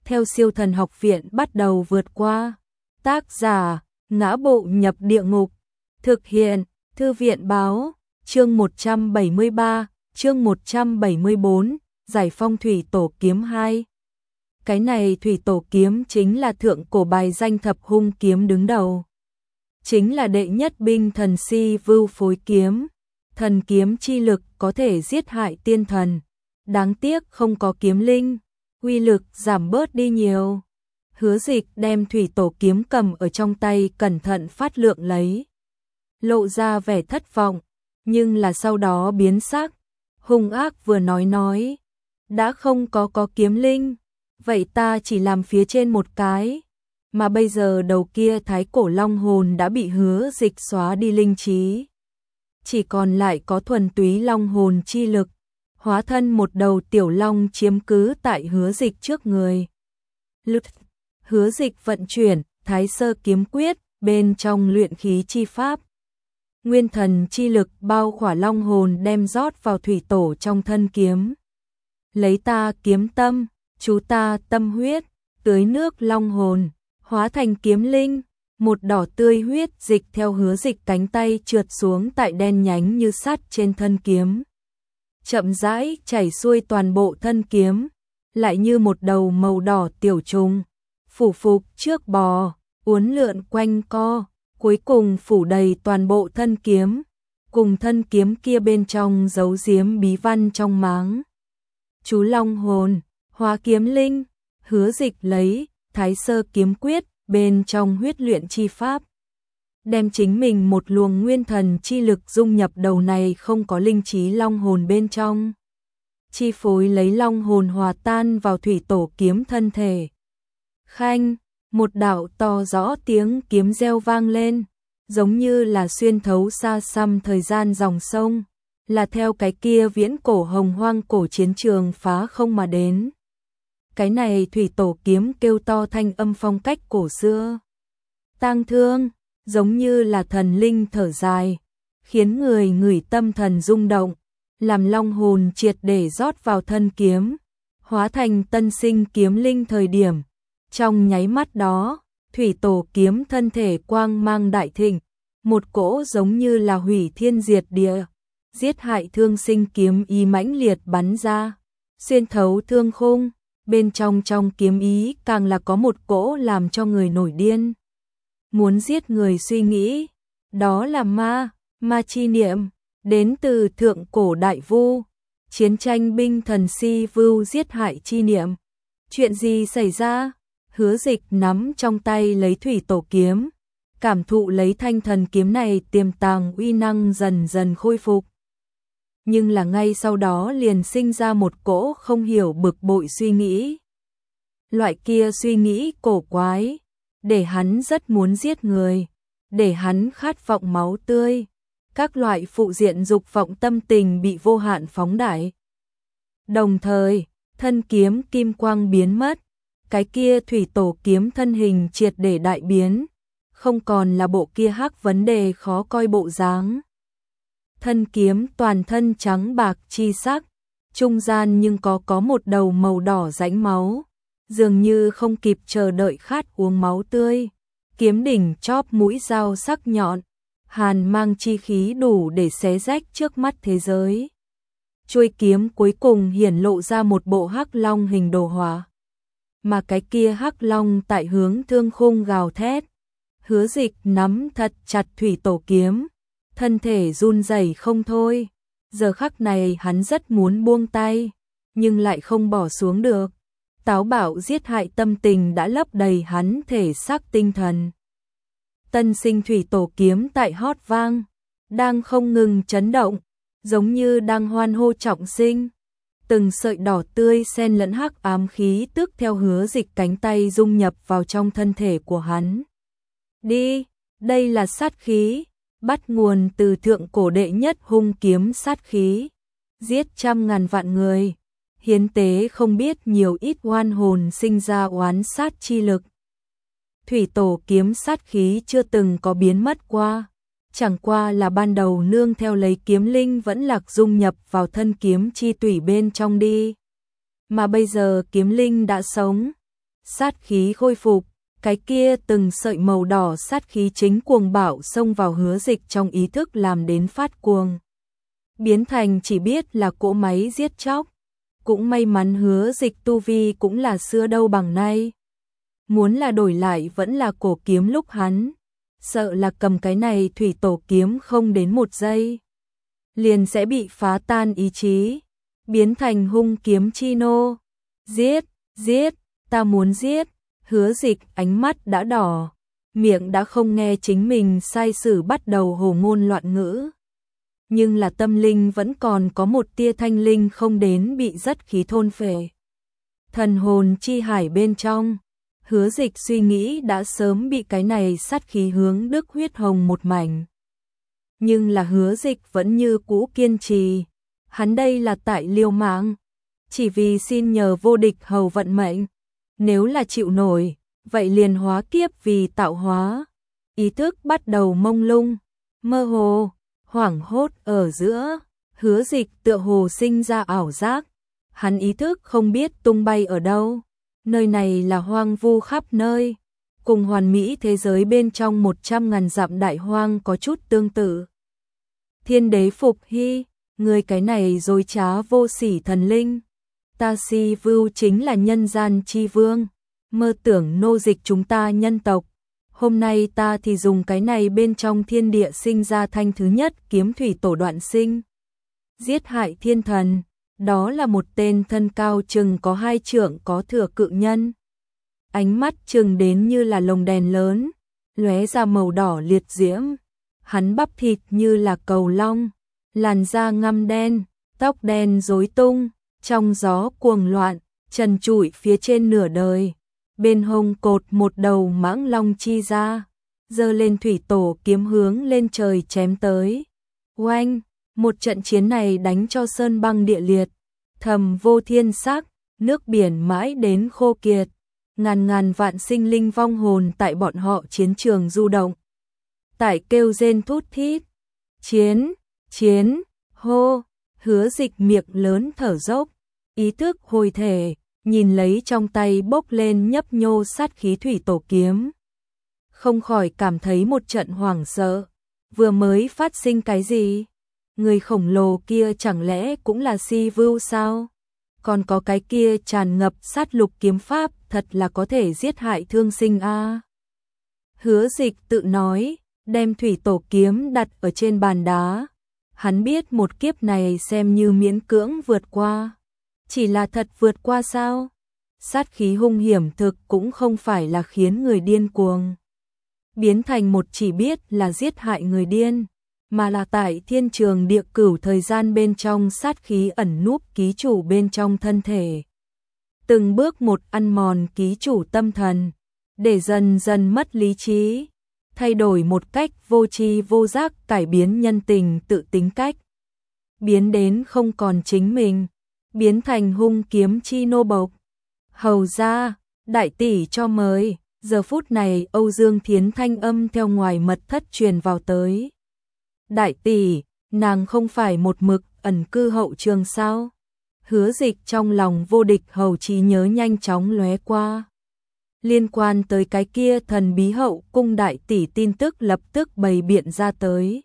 theo Siêu Thần Học Viện bắt đầu vượt qua. Tác giả: Ngã Bộ Nhập Địa Ngục. Thực hiện: Thư viện báo. Chương 173, chương 174, Giải Phong Thủy Tổ Kiếm 2. Cái này Thủy Tổ Kiếm chính là thượng cổ bài danh thập hung kiếm đứng đầu. Chính là đệ nhất binh thần si vưu phối kiếm. Thần kiếm chi lực có thể giết hại tiên thần. Đáng tiếc không có kiếm linh, uy lực giảm bớt đi nhiều. Hứa Dịch đem Thủy Tổ Kiếm cầm ở trong tay cẩn thận phát lượng lấy. Lộ ra vẻ thất vọng, nhưng là sau đó biến sắc. Hung ác vừa nói. Đã không có kiếm linh, vậy ta chỉ làm phía trên một cái. Mà bây giờ đầu kia thái cổ long hồn đã bị Hứa Dịch xóa đi linh trí. Chỉ còn lại có thuần túy long hồn chi lực. Hóa thân một đầu tiểu long chiếm cứ tại Hứa Dịch trước người. Hứa Dịch vận chuyển Thái Sơ Kiếm Quyết bên trong luyện khí chi pháp. Nguyên thần chi lực bao khỏa long hồn đem rót vào thủy tổ trong thân kiếm. Lấy ta kiếm tâm, chú ta tâm huyết, tưới nước long hồn, hóa thành kiếm linh. Một đỏ tươi huyết dịch theo Hứa Dịch cánh tay trượt xuống tại đen nhánh như sắt trên thân kiếm. Chậm rãi chảy xuôi toàn bộ thân kiếm, lại như một đầu màu đỏ tiểu trùng, phủ phục trước bò, uốn lượn quanh co, cuối cùng phủ đầy toàn bộ thân kiếm, cùng thân kiếm kia bên trong giấu giếm bí văn trong máng. Chú long hồn, hóa kiếm linh. Hứa Dịch lấy Thái Sơ Kiếm Quyết bên trong huyết luyện chi pháp, đem chính mình một luồng nguyên thần chi lực dung nhập đầu này không có linh trí long hồn bên trong. Chi phối lấy long hồn hòa tan vào thủy tổ kiếm thân thể. Khanh, một đạo to rõ tiếng kiếm reo vang lên, giống như là xuyên thấu xa xăm thời gian dòng sông, là theo cái kia viễn cổ hồng hoang cổ chiến trường phá không mà đến. Cái này thủy tổ kiếm kêu to thanh âm phong cách cổ xưa. Tang thương, giống như là thần linh thở dài, khiến người ngửi tâm thần rung động, làm long hồn triệt để rót vào thân kiếm, hóa thành tân sinh kiếm linh thời điểm. Trong nháy mắt đó, thủy tổ kiếm thân thể quang mang đại thịnh, một cỗ giống như là hủy thiên diệt địa, giết hại thương sinh kiếm ý mãnh liệt bắn ra, xuyên thấu thương khung. Bên trong kiếm ý càng là có một cỗ làm cho người nổi điên, muốn giết người suy nghĩ. Đó là ma chi niệm, đến từ thượng cổ đại vu, chiến tranh binh thần si vưu giết hại chi niệm. Chuyện gì xảy ra? Hứa Dịch nắm trong tay lấy thủy tổ kiếm, cảm thụ lấy thanh thần kiếm này tiềm tàng uy năng dần dần khôi phục. Nhưng là ngay sau đó liền sinh ra một cỗ không hiểu bực bội suy nghĩ. Loại kia suy nghĩ cổ quái, để hắn rất muốn giết người, để hắn khát vọng máu tươi. Các loại phụ diện dục vọng tâm tình bị vô hạn phóng đại. Đồng thời, thân kiếm kim quang biến mất, cái kia thủy tổ kiếm thân hình triệt để đại biến, không còn là bộ kia hắc vấn đề khó coi bộ dáng. Thân kiếm toàn thân trắng bạc chi sắc, trung gian nhưng có một đầu màu đỏ rãnh máu, dường như không kịp chờ đợi khát uống máu tươi. Kiếm đỉnh chóp mũi dao sắc nhọn, hàn mang chi khí đủ để xé rách trước mắt thế giới. Chuôi kiếm cuối cùng hiển lộ ra một bộ hắc long hình đồ họa, mà cái kia hắc long tại hướng thương khung gào thét. Hứa Dịch nắm thật chặt thủy tổ kiếm, thân thể run rẩy không thôi. Giờ khắc này hắn rất muốn buông tay, nhưng lại không bỏ xuống được. Táo bạo giết hại tâm tình đã lấp đầy hắn thể xác tinh thần. Tân sinh thủy tổ kiếm tại hót vang, đang không ngừng chấn động, giống như đang hoan hô trọng sinh. Từng sợi đỏ tươi xen lẫn hắc ám khí tức theo Hứa Dịch cánh tay dung nhập vào trong thân thể của hắn. Đi, đây là sát khí, bắt nguồn từ thượng cổ đệ nhất hung kiếm sát khí, giết trăm ngàn vạn người, hiến tế không biết nhiều ít oan hồn sinh ra oán sát chi lực. Thủy tổ kiếm sát khí chưa từng có biến mất qua, chẳng qua là ban đầu nương theo lấy kiếm linh vẫn lạc dung nhập vào thân kiếm chi tủy bên trong đi. Mà bây giờ kiếm linh đã sống, sát khí khôi phục, cái kia từng sợi màu đỏ sát khí chính cuồng bạo xông vào Hứa Dịch trong ý thức làm đến phát cuồng. Biến thành chỉ biết là cỗ máy giết chóc. Cũng may mắn Hứa Dịch tu vi cũng là xưa đâu bằng nay. Muốn là đổi lại vẫn là cổ kiếm lúc hắn. Sợ là cầm cái này thủy tổ kiếm không đến một giây. Liền sẽ bị phá tan ý chí. Biến thành hung kiếm chi nô. Giết, giết, ta muốn giết. Hứa Dịch ánh mắt đã đỏ. Miệng đã không nghe chính mình sai sử bắt đầu hồ ngôn loạn ngữ. Nhưng là tâm linh vẫn còn có một tia thanh linh không đến bị rất khí thôn phệ. Thần hồn chi hải bên trong, Hứa Dịch suy nghĩ đã sớm bị cái này sát khí hướng đức huyết hồng một mảnh. Nhưng là Hứa Dịch vẫn như cũ kiên trì, hắn đây là tại liều mạng, chỉ vì xin nhờ vô địch hầu vận mệnh, nếu là chịu nổi, vậy liền hóa kiếp vì tạo hóa. Ý thức bắt đầu mông lung, mơ hồ, hoảng hốt ở giữa, Hứa Dịch tựa hồ sinh ra ảo giác, hắn ý thức không biết tung bay ở đâu, nơi này là hoang vu khắp nơi, cùng hoàn mỹ thế giới bên trong 100.000 dặm đại hoang có chút tương tự. Thiên đế phục hy, người cái này dối trá vô sỉ thần linh, ta si vưu chính là nhân gian chi vương, mơ tưởng nô dịch chúng ta nhân tộc. Hôm nay ta thì dùng cái này bên trong thiên địa sinh ra thanh thứ nhất kiếm thủy tổ đoạn sinh. Giết hại thiên thần, đó là một tên thân cao chừng có 2 trượng có thừa cự nhân. Ánh mắt chừng đến như là lồng đèn lớn, lóe ra màu đỏ liệt diễm. Hắn bắp thịt như là cầu long, làn da ngăm đen, tóc đen rối tung, trong gió cuồng loạn, trần trụi phía trên nửa đời. Bên hông cột một đầu mãng long chi ra, giơ lên thủy tổ kiếm hướng lên trời chém tới. Oanh, một trận chiến này đánh cho sơn băng địa liệt, thầm vô thiên sắc, nước biển mãi đến khô kiệt, ngàn ngàn vạn sinh linh vong hồn tại bọn họ chiến trường du động. Tại kêu rên thút thít, chiến, chiến, hô, Hứa Dịch miệng lớn thở dốc, ý thức hồi thể. Nhìn lấy trong tay bốc lên nhấp nhô sát khí thủy tổ kiếm. Không khỏi cảm thấy một trận hoảng sợ. Vừa mới phát sinh cái gì? Người khổng lồ kia chẳng lẽ cũng là si vưu sao? Còn có cái kia tràn ngập sát lục kiếm pháp thật là có thể giết hại thương sinh a. Hứa Dịch tự nói, đem thủy tổ kiếm đặt ở trên bàn đá. Hắn biết một kiếp này xem như miễn cưỡng vượt qua. Chỉ là thật vượt qua sao? Sát khí hung hiểm thực cũng không phải là khiến người điên cuồng. Biến thành một chỉ biết là giết hại người điên, mà là tại thiên trường địa cửu thời gian bên trong sát khí ẩn núp ký chủ bên trong thân thể. Từng bước một ăn mòn ký chủ tâm thần, để dần dần mất lý trí, thay đổi một cách vô tri vô giác cải biến nhân tình tự tính cách. Biến đến không còn chính mình. Biến thành hung kiếm chi nô bộc. Hầu ra, đại tỷ cho mời. Giờ phút này Âu Dương Thiến thanh âm theo ngoài mật thất truyền vào tới. Đại tỷ, nàng không phải một mực ẩn cư hậu trường sao? Hứa Dịch trong lòng vô địch hầu trí nhớ nhanh chóng lóe qua. Liên quan tới cái kia thần bí hậu cung đại tỷ tin tức lập tức bày biện ra tới.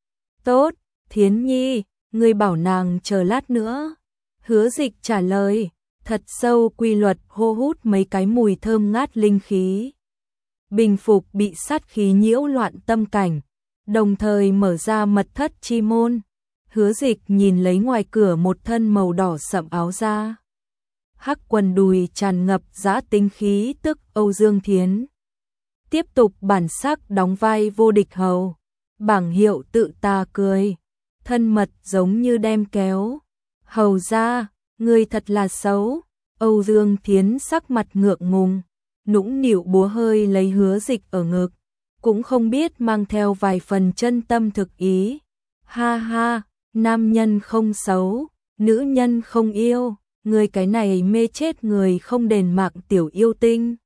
Tốt, Thiến Nhi, ngươi bảo nàng chờ lát nữa. Hứa Dịch trả lời, thật sâu quy luật hô hút mấy cái mùi thơm ngát linh khí. Bình phục bị sát khí nhiễu loạn tâm cảnh, đồng thời mở ra mật thất chi môn. Hứa Dịch nhìn lấy ngoài cửa một thân màu đỏ sậm áo da. Hắc quần đùi tràn ngập dã tinh khí tức Âu Dương Thiến. Tiếp tục bản sắc đóng vai vô địch hầu. Bảng hiệu tự ta cười. Thân mật giống như đem kéo. Hầu ra, người thật là xấu. Âu Dương Thiến sắc mặt ngượng ngùng, nũng nịu búa hơi lấy Hứa Dịch ở ngực, cũng không biết mang theo vài phần chân tâm thực ý. Ha ha, nam nhân không xấu, nữ nhân không yêu, người cái này mê chết người không đền mạng tiểu yêu tinh.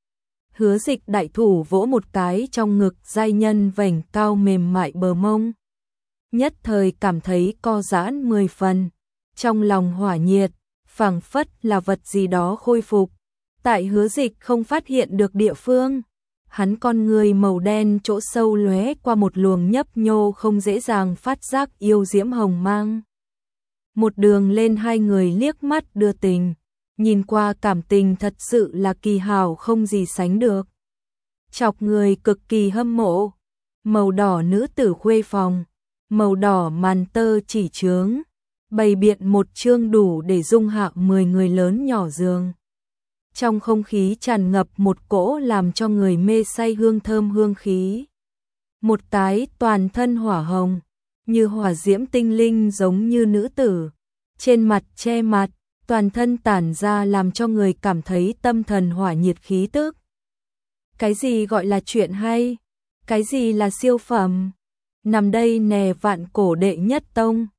Hứa Dịch đại thủ vỗ một cái trong ngực giai nhân vành cao mềm mại bờ mông. Nhất thời cảm thấy co giãn 10 phần, trong lòng hỏa nhiệt, phảng phất là vật gì đó khôi phục. Tại Hứa Dịch không phát hiện được địa phương, hắn con người màu đen chỗ sâu lóe qua một luồng nhấp nhô không dễ dàng phát giác yêu diễm hồng mang. Một đường lên hai người liếc mắt đưa tình, nhìn qua cảm tình thật sự là kỳ hảo không gì sánh được. Chọc người cực kỳ hâm mộ. Màu đỏ nữ tử khuê phòng, màu đỏ màn tơ chỉ chướng, bày biện một chương đủ để dung hạ 10 người lớn nhỏ giường. Trong không khí tràn ngập một cỗ làm cho người mê say hương thơm hương khí. Một tái toàn thân hỏa hồng, như hỏa diễm tinh linh giống như nữ tử, trên mặt che mặt, toàn thân tản ra làm cho người cảm thấy tâm thần hỏa nhiệt khí tức. Cái gì gọi là chuyện hay? Cái gì là siêu phẩm? Nằm đây nè vạn cổ đệ nhất tông,